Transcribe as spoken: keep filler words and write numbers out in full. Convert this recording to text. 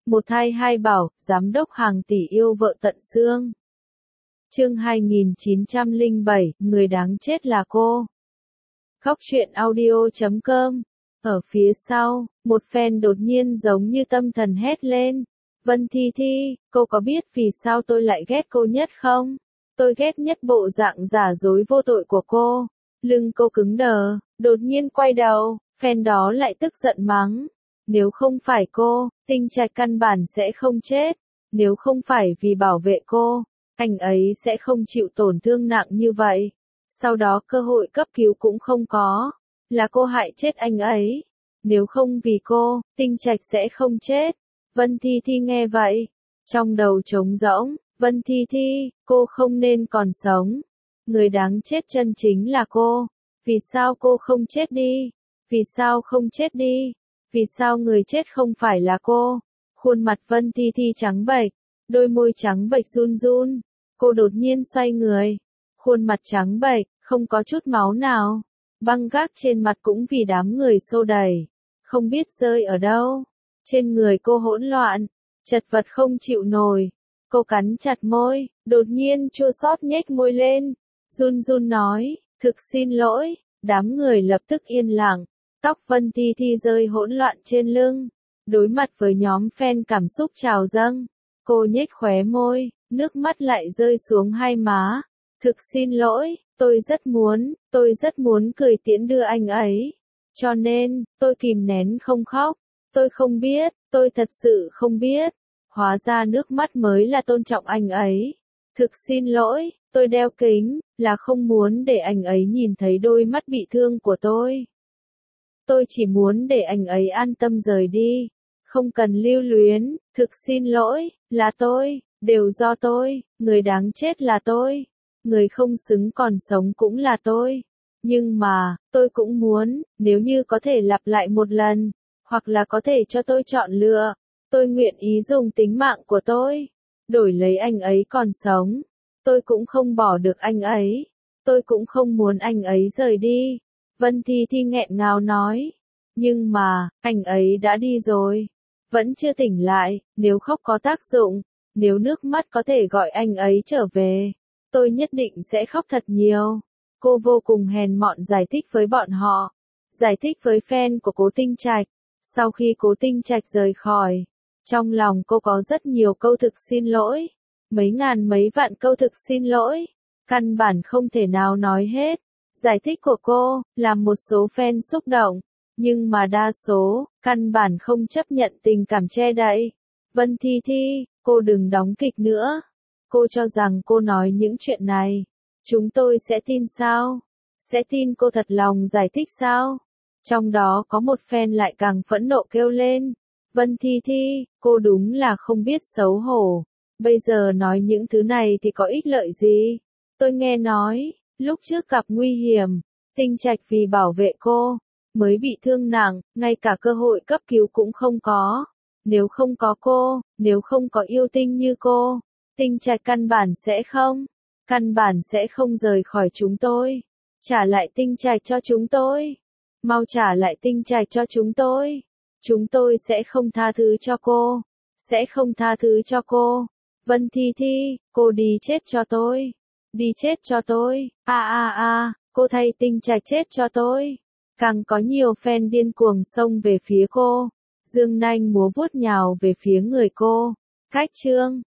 Một thai hai bảo, giám đốc hàng tỷ yêu vợ tận xương. Chương hai nghìn chín trăm lẻ bảy, người đáng chết là cô. Khóc chuyện audio chấm com. Ở phía sau, một fan đột nhiên giống như tâm thần hét lên. Vân Thi Thi, cô có biết vì sao tôi lại ghét cô nhất không? Tôi ghét nhất bộ dạng giả dối vô tội của cô. Lưng cô cứng đờ, đột nhiên quay đầu, fan đó lại tức giận mắng. Nếu không phải cô, Tinh Trạch căn bản sẽ không chết. Nếu không phải vì bảo vệ cô, anh ấy sẽ không chịu tổn thương nặng như vậy. Sau đó cơ hội cấp cứu cũng không có. Là cô hại chết anh ấy. Nếu không vì cô, Tinh Trạch sẽ không chết. Vân Thi Thi nghe vậy, trong đầu trống rỗng. Vân Thi Thi, cô không nên còn sống. Người đáng chết chân chính là cô. Vì sao cô không chết đi? Vì sao không chết đi? Vì sao người chết không phải là cô? Khuôn mặt Vân Thi Thi trắng bệch, đôi môi trắng bệch run run. Cô đột nhiên xoay người. Khuôn mặt trắng bệch, không có chút máu nào. Băng gác trên mặt cũng vì đám người xô đẩy. Không biết rơi ở đâu. Trên người cô hỗn loạn, chật vật không chịu nổi. Cô cắn chặt môi, đột nhiên chua xót nhếch môi lên. Run run nói, thực xin lỗi. Đám người lập tức yên lặng. Tóc Vân Thi Thi rơi hỗn loạn trên lưng. Đối mặt với nhóm fan cảm xúc trào dâng. Cô nhếch khóe môi, nước mắt lại rơi xuống hai má. Thực xin lỗi, tôi rất muốn, tôi rất muốn cười tiễn đưa anh ấy. Cho nên, tôi kìm nén không khóc. Tôi không biết, tôi thật sự không biết. Hóa ra nước mắt mới là tôn trọng anh ấy. Thực xin lỗi, tôi đeo kính, là không muốn để anh ấy nhìn thấy đôi mắt bị thương của tôi. Tôi chỉ muốn để anh ấy an tâm rời đi. Không cần lưu luyến, thực xin lỗi, là tôi, đều do tôi, người đáng chết là tôi. Người không xứng còn sống cũng là tôi. Nhưng mà, tôi cũng muốn, nếu như có thể lặp lại một lần, hoặc là có thể cho tôi chọn lựa, tôi nguyện ý dùng tính mạng của tôi, đổi lấy anh ấy còn sống. Tôi cũng không bỏ được anh ấy. Tôi cũng không muốn anh ấy rời đi. Vân Thi Thi nghẹn ngào nói. Nhưng mà, anh ấy đã đi rồi. Vẫn chưa tỉnh lại, nếu khóc có tác dụng, nếu nước mắt có thể gọi anh ấy trở về, tôi nhất định sẽ khóc thật nhiều. Cô vô cùng hèn mọn giải thích với bọn họ. Giải thích với fan của Cố Tinh Trạch. Sau khi Cố Tinh Trạch rời khỏi, trong lòng cô có rất nhiều câu thực xin lỗi. Mấy ngàn mấy vạn câu thực xin lỗi. Căn bản không thể nào nói hết. Giải thích của cô, làm một số fan xúc động. Nhưng mà đa số, căn bản không chấp nhận tình cảm che đậy. Vân Thi Thi, cô đừng đóng kịch nữa. Cô cho rằng cô nói những chuyện này, chúng tôi sẽ tin sao? Sẽ tin cô thật lòng giải thích sao? Trong đó có một fan lại càng phẫn nộ kêu lên. Vân Thi Thi, cô đúng là không biết xấu hổ. Bây giờ nói những thứ này thì có ích lợi gì? Tôi nghe nói, lúc trước gặp nguy hiểm, Tinh Trạch vì bảo vệ cô, mới bị thương nặng, ngay cả cơ hội cấp cứu cũng không có. Nếu không có cô, nếu không có yêu tinh như cô, Tinh Trạch căn bản sẽ không, căn bản sẽ không rời khỏi chúng tôi. Trả lại Tinh Trạch cho chúng tôi. Mau trả lại Tinh Trạch cho chúng tôi. Chúng tôi sẽ không tha thứ cho cô. Sẽ không tha thứ cho cô. Vân Thi Thi, cô đi chết cho tôi. Đi chết cho tôi. A a a, cô thay Tinh Trạch chết cho tôi. Càng có nhiều fan điên cuồng xông về phía cô. Dương nanh múa vuốt nhào về phía người cô. Cách chương